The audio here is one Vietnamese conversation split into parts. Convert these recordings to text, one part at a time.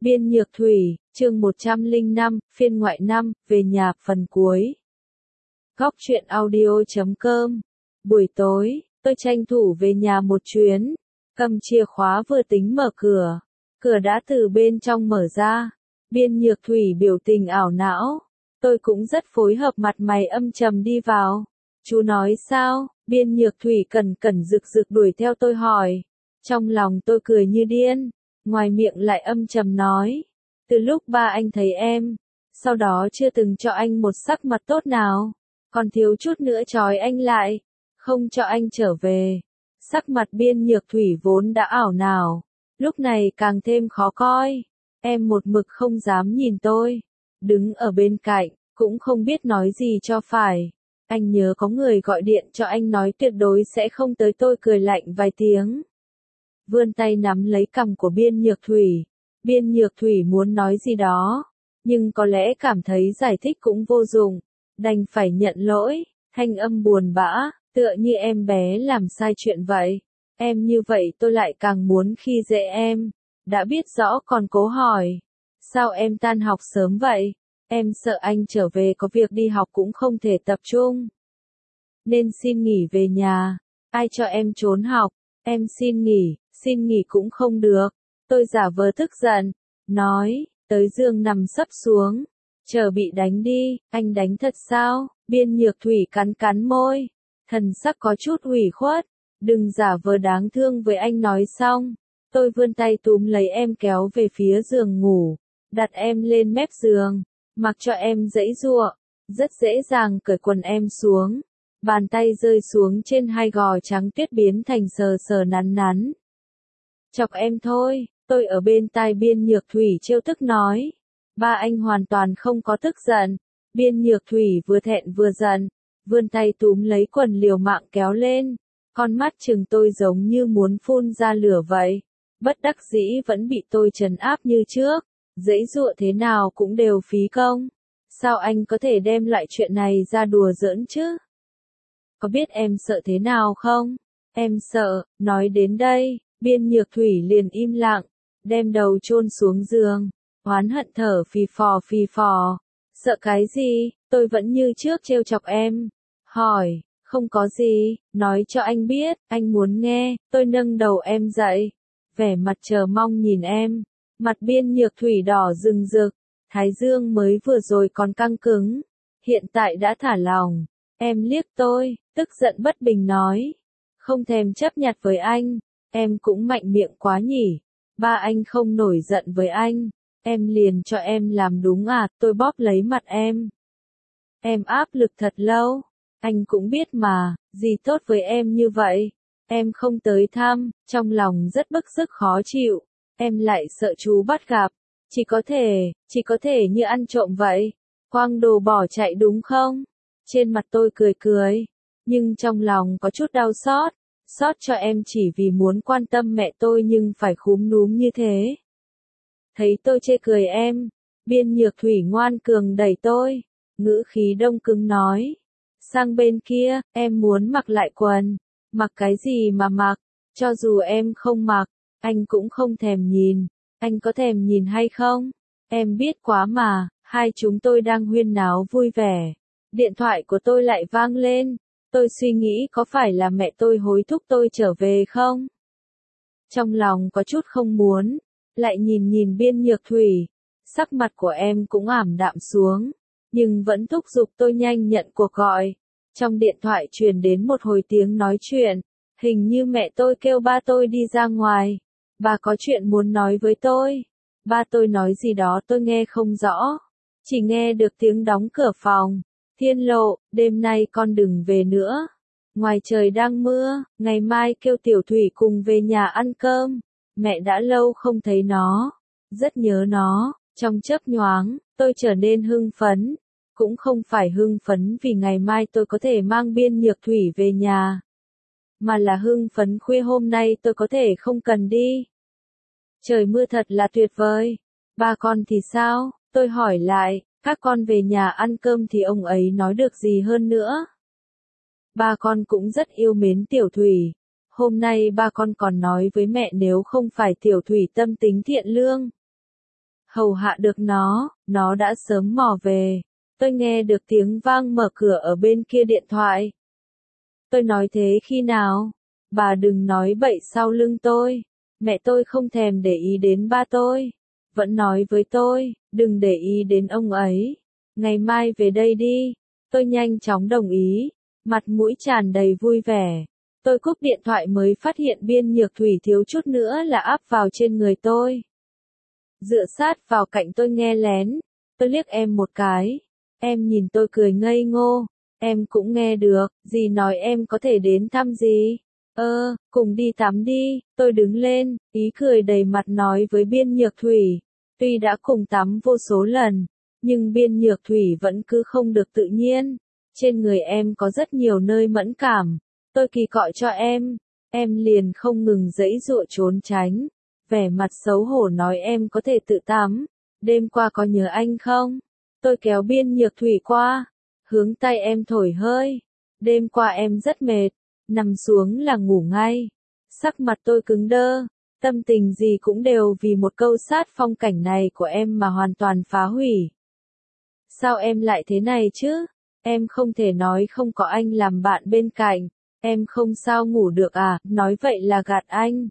Biên Nhược Thủy, chương 105, phiên ngoại 5, về nhà, phần cuối. Góc truyện audio.com. Buổi tối, tôi tranh thủ về nhà một chuyến, cầm chìa khóa vừa tính mở cửa. Cửa đã từ bên trong mở ra. Biên Nhược Thủy biểu tình ảo não. Tôi cũng rất phối hợp, mặt mày âm trầm đi vào. Chú nói sao? Biên Nhược Thủy cẩn cẩn rực rực đuổi theo tôi hỏi. Trong lòng tôi cười như điên. Ngoài miệng lại âm trầm nói, từ lúc ba anh thấy em, sau đó chưa từng cho anh một sắc mặt tốt nào, còn thiếu chút nữa trói anh lại, không cho anh trở về. Sắc mặt Biên Nhược Thủy vốn đã ảo não, lúc này càng thêm khó coi. Em một mực không dám nhìn tôi, đứng ở bên cạnh, cũng không biết nói gì cho phải. Anh nhớ có người gọi điện cho anh nói tuyệt đối sẽ không tới. Tôi cười lạnh vài tiếng, vươn tay nắm lấy cằm của Biên Nhược Thủy. Biên Nhược Thủy muốn nói gì đó, nhưng có lẽ cảm thấy giải thích cũng vô dụng, đành phải nhận lỗi, thanh âm buồn bã, tựa như em bé làm sai chuyện vậy. Em như vậy tôi lại càng muốn khi dễ em, đã biết rõ còn cố hỏi. Sao em tan học sớm vậy? Em sợ anh trở về có việc đi học cũng không thể tập trung, nên xin nghỉ về nhà. Ai cho em trốn học? Em xin nghỉ cũng không được. Tôi giả vờ tức giận, nói, tới giường nằm sấp xuống, chờ bị đánh đi. Anh đánh thật sao? Biên Nhược Thủy cắn cắn môi, thần sắc có chút ủy khuất. Đừng giả vờ đáng thương với anh. Nói xong, tôi vươn tay túm lấy em kéo về phía giường ngủ, đặt em lên mép giường, mặc cho em giãy giụa, rất dễ dàng cởi quần em xuống. Bàn tay rơi xuống trên hai gò trắng tuyết biến thành sờ sờ nắn nắn. Chọc em thôi, tôi ở bên tai Biên Nhược Thủy trêu tức nói. Ba anh hoàn toàn không có tức giận. Biên Nhược Thủy vừa thẹn vừa giận, vươn tay túm lấy quần liều mạng kéo lên. Con mắt trừng tôi giống như muốn phun ra lửa vậy. Bất đắc dĩ vẫn bị tôi trấn áp như trước. Giãy giụa thế nào cũng đều phí công. Sao anh có thể đem lại chuyện này ra đùa giỡn chứ? Có biết em sợ thế nào không? Em sợ. Nói đến đây, Biên Nhược Thủy liền im lặng, đem đầu chôn xuống giường, oán hận thở phì phò. Sợ cái gì? Tôi vẫn như trước trêu chọc em. Hỏi, không có gì, nói cho anh biết, anh muốn nghe. Tôi nâng đầu em dậy, vẻ mặt chờ mong nhìn em. Mặt Biên Nhược Thủy đỏ rừng rực, thái dương mới vừa rồi còn căng cứng, hiện tại đã thả lỏng. Em liếc tôi, tức giận bất bình nói, không thèm chấp nhặt với anh, em cũng mạnh miệng quá nhỉ. Ba anh không nổi giận với anh, em liền cho em làm đúng à? Tôi bóp lấy mặt em. Em áp lực thật lâu, anh cũng biết mà, gì tốt với em như vậy. Em không tới thăm, trong lòng rất bức rứt khó chịu, em lại sợ chú bắt gặp, chỉ có thể như ăn trộm vậy, quăng đồ bỏ chạy đúng không? Trên mặt tôi cười, nhưng trong lòng có chút đau xót, xót cho em chỉ vì muốn quan tâm mẹ tôi nhưng phải khúm núm như thế. Thấy tôi chê cười em, Biên Nhược Thủy ngoan cường đẩy tôi, ngữ khí đông cứng nói, sang bên kia, em muốn mặc lại quần, mặc cái gì mà mặc, cho dù em không mặc, anh cũng không thèm nhìn. Anh có thèm nhìn hay không? Em biết quá mà. Hai chúng tôi đang huyên náo vui vẻ, điện thoại của tôi lại vang lên. Tôi suy nghĩ có phải là mẹ tôi hối thúc tôi trở về không? Trong lòng có chút không muốn, lại nhìn Biên Nhược Thủy, sắc mặt của em cũng ảm đạm xuống, nhưng vẫn thúc giục tôi nhanh nhận cuộc gọi. Trong điện thoại truyền đến một hồi tiếng nói chuyện, hình như mẹ tôi kêu ba tôi đi ra ngoài, bà có chuyện muốn nói với tôi. Ba tôi nói gì đó tôi nghe không rõ, chỉ nghe được tiếng đóng cửa phòng. Thiên Lộ, đêm nay con đừng về nữa. Ngoài trời đang mưa, ngày mai kêu Tiểu Thủy cùng về nhà ăn cơm. Mẹ đã lâu không thấy nó, rất nhớ nó. Trong chớp nhoáng, tôi trở nên hưng phấn. Cũng không phải hưng phấn vì ngày mai tôi có thể mang Biên Nhược Thủy về nhà, mà là hưng phấn khuya hôm nay tôi có thể không cần đi. Trời mưa thật là tuyệt vời. Ba con thì sao? Tôi hỏi lại. Các con về nhà ăn cơm thì ông ấy nói được gì hơn nữa. Ba con cũng rất yêu mến Tiểu Thủy. Hôm nay ba con còn nói với mẹ nếu không phải Tiểu Thủy tâm tính thiện lương, hầu hạ được nó đã sớm mò về. Tôi nghe được tiếng vang mở cửa ở bên kia điện thoại. Tôi nói thế khi nào? Bà đừng nói bậy sau lưng tôi. Mẹ tôi không thèm để ý đến ba tôi. Vẫn nói với tôi, đừng để ý đến ông ấy. Ngày mai về đây đi. Tôi nhanh chóng đồng ý, mặt mũi tràn đầy vui vẻ. Tôi cúp điện thoại mới phát hiện Biên Nhược Thủy thiếu chút nữa là áp vào trên người tôi. Dựa sát vào cạnh tôi nghe lén. Tôi liếc em một cái. Em nhìn tôi cười ngây ngô. Em cũng nghe được, dì nói em có thể đến thăm dì. Cùng đi tắm đi. Tôi đứng lên, ý cười đầy mặt nói với Biên Nhược Thủy. Tuy đã cùng tắm vô số lần, nhưng Biên Nhược Thủy vẫn cứ không được tự nhiên. Trên người em có rất nhiều nơi mẫn cảm. Tôi kỳ cọ cho em liền không ngừng giãy giụa trốn tránh. Vẻ mặt xấu hổ nói em có thể tự tắm. Đêm qua có nhớ anh không? Tôi kéo Biên Nhược Thủy qua, hướng tay em thổi hơi. Đêm qua em rất mệt, nằm xuống là ngủ ngay. Sắc mặt tôi cứng đơ, tâm tình gì cũng đều vì một câu sát phong cảnh này của em mà hoàn toàn phá hủy. Sao em lại thế này chứ? Em không thể nói không có anh làm bạn bên cạnh. Em không sao ngủ được à? Nói vậy là gạt anh.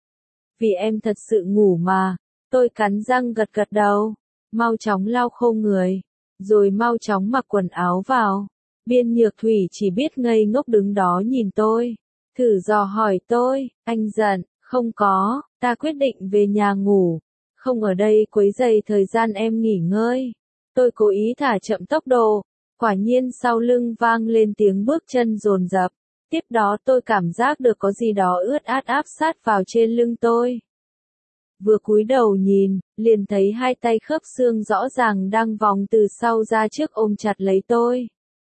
Vì em thật sự ngủ mà. Tôi cắn răng gật gật đầu. Mau chóng lau khô người. Rồi mau chóng mặc quần áo vào. Biên Nhược Thủy chỉ biết ngây ngốc đứng đó nhìn tôi. Thử dò hỏi tôi, anh giận, không có, ta quyết định về nhà ngủ. Không ở đây quấy rầy thời gian em nghỉ ngơi. Tôi cố ý thả chậm tốc độ. Quả nhiên sau lưng vang lên tiếng bước chân dồn dập. Tiếp đó tôi cảm giác được có gì đó ướt át áp sát vào trên lưng tôi. Vừa cúi đầu nhìn, liền thấy hai tay khớp xương rõ ràng đang vòng từ sau ra trước ôm chặt lấy tôi.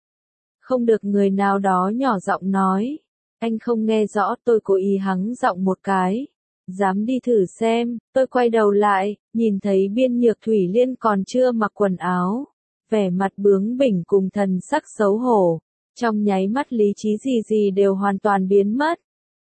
Không được, người nào đó nhỏ giọng nói. Anh không nghe rõ, tôi cố ý hắng giọng một cái. Dám đi thử xem. Tôi quay đầu lại, nhìn thấy Biên Nhược Thủy Liên còn chưa mặc quần áo. Vẻ mặt bướng bỉnh cùng thần sắc xấu hổ. Trong nháy mắt lý trí gì đều hoàn toàn biến mất.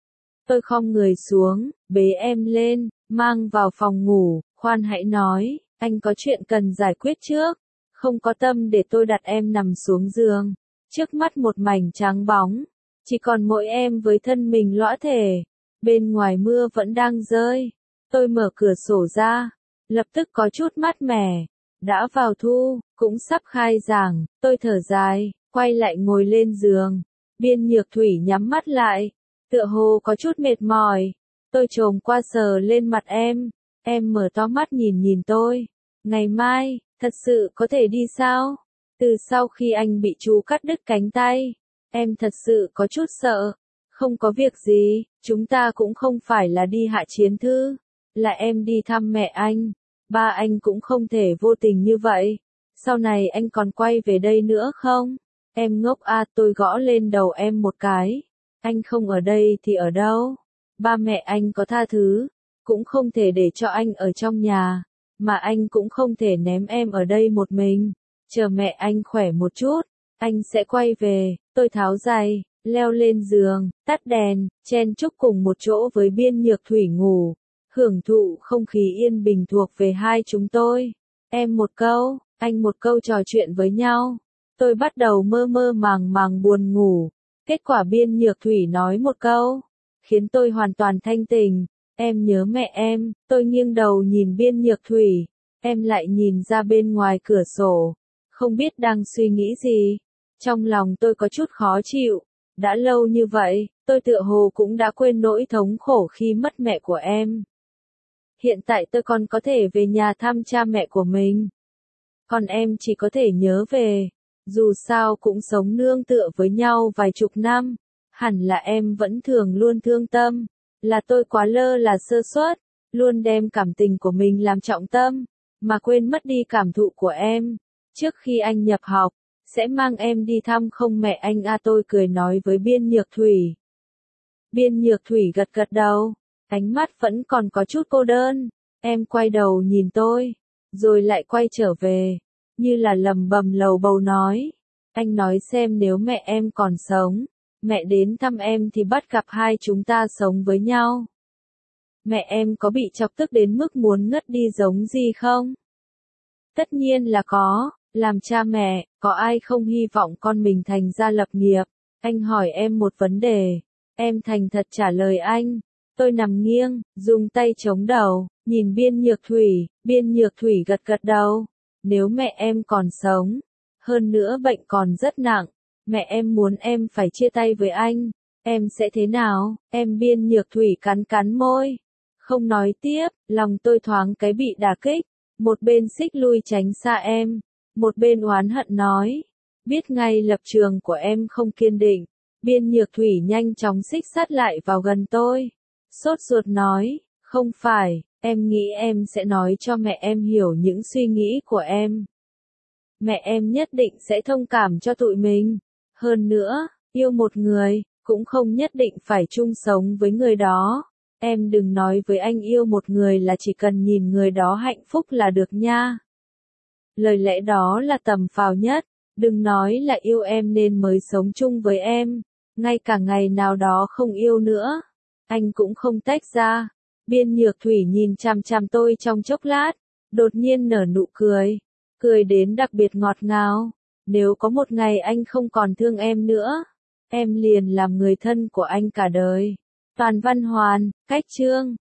Tôi khom người xuống, bế em lên, mang vào phòng ngủ. Khoan hãy nói, anh có chuyện cần giải quyết trước. Không có tâm để tôi đặt em nằm xuống giường. Trước mắt một mảnh trắng bóng. Chỉ còn mỗi em với thân mình lõa thể. Bên ngoài mưa vẫn đang rơi. Tôi mở cửa sổ ra. Lập tức có chút mát mẻ. Đã vào thu, cũng sắp khai giảng. Tôi thở dài, quay lại ngồi lên giường. Biên Nhược Thủy nhắm mắt lại. Tựa hồ có chút mệt mỏi. Tôi chồm qua sờ lên mặt em. Em mở to mắt nhìn nhìn tôi. Ngày mai, thật sự có thể đi sao? Từ sau khi anh bị chú cắt đứt cánh tay, em thật sự có chút sợ. Không có việc gì, chúng ta cũng không phải là đi hạ chiến thư. Là em đi thăm mẹ anh. Ba anh cũng không thể vô tình như vậy. Sau này anh còn quay về đây nữa không? Em ngốc à, tôi gõ lên đầu em một cái. Anh không ở đây thì ở đâu? Ba mẹ anh có tha thứ, cũng không thể để cho anh ở trong nhà. Mà anh cũng không thể ném em ở đây một mình. Chờ mẹ anh khỏe một chút, anh sẽ quay về. Tôi tháo giày, leo lên giường, tắt đèn, chen chúc cùng một chỗ với Biên Nhược Thủy ngủ. Hưởng thụ không khí yên bình thuộc về hai chúng tôi. Em một câu, anh một câu trò chuyện với nhau. Tôi bắt đầu mơ mơ màng màng buồn ngủ. Kết quả Biên Nhược Thủy nói một câu, khiến tôi hoàn toàn thanh tỉnh. Em nhớ mẹ em. Tôi nghiêng đầu nhìn Biên Nhược Thủy. Em lại nhìn ra bên ngoài cửa sổ. Không biết đang suy nghĩ gì. Trong lòng tôi có chút khó chịu. Đã lâu như vậy, tôi tựa hồ cũng đã quên nỗi thống khổ khi mất mẹ của em. Hiện tại tôi còn có thể về nhà thăm cha mẹ của mình. Còn em chỉ có thể nhớ về. Dù sao cũng sống nương tựa với nhau vài chục năm. Hẳn là em vẫn thường luôn thương tâm. Là tôi quá lơ là sơ suất. Luôn đem cảm tình của mình làm trọng tâm. Mà quên mất đi cảm thụ của em. Trước khi anh nhập học, sẽ mang em đi thăm không mẹ anh à, tôi cười nói với Biên Nhược Thủy. Biên Nhược Thủy gật gật đầu. Ánh mắt vẫn còn có chút cô đơn. Em quay đầu nhìn tôi. Rồi lại quay trở về. Như là lầm bầm lầu bầu nói. Anh nói xem nếu mẹ em còn sống. Mẹ đến thăm em thì bắt gặp hai chúng ta sống với nhau. Mẹ em có bị chọc tức đến mức muốn ngất đi giống gì không? Tất nhiên là có, làm cha mẹ, có ai không hy vọng con mình thành gia lập nghiệp. Anh hỏi em một vấn đề, em thành thật trả lời anh. Tôi nằm nghiêng, dùng tay chống đầu, nhìn Biên Nhược Thủy gật gật đầu. Nếu mẹ em còn sống, hơn nữa bệnh còn rất nặng, mẹ em muốn em phải chia tay với anh, em sẽ thế nào? Em Biên Nhược Thủy cắn cắn môi, không nói tiếp, lòng tôi thoáng cái bị đả kích, một bên xích lui tránh xa em, một bên oán hận nói, biết ngay lập trường của em không kiên định. Biên Nhược Thủy nhanh chóng xích sát lại vào gần tôi, sốt ruột nói, không phải, em nghĩ em sẽ nói cho mẹ em hiểu những suy nghĩ của em. Mẹ em nhất định sẽ thông cảm cho tụi mình. Hơn nữa, yêu một người, cũng không nhất định phải chung sống với người đó. Em đừng nói với anh yêu một người là chỉ cần nhìn người đó hạnh phúc là được nha. Lời lẽ đó là tầm phào nhất, đừng nói là yêu em nên mới sống chung với em, ngay cả ngày nào đó không yêu nữa, anh cũng không tách ra. Biên Nhược Thủy nhìn chằm chằm tôi trong chốc lát, đột nhiên nở nụ cười, cười đến đặc biệt ngọt ngào. Nếu có một ngày anh không còn thương em nữa, em liền làm người thân của anh cả đời. Toàn Văn Hoàn, Cách Chương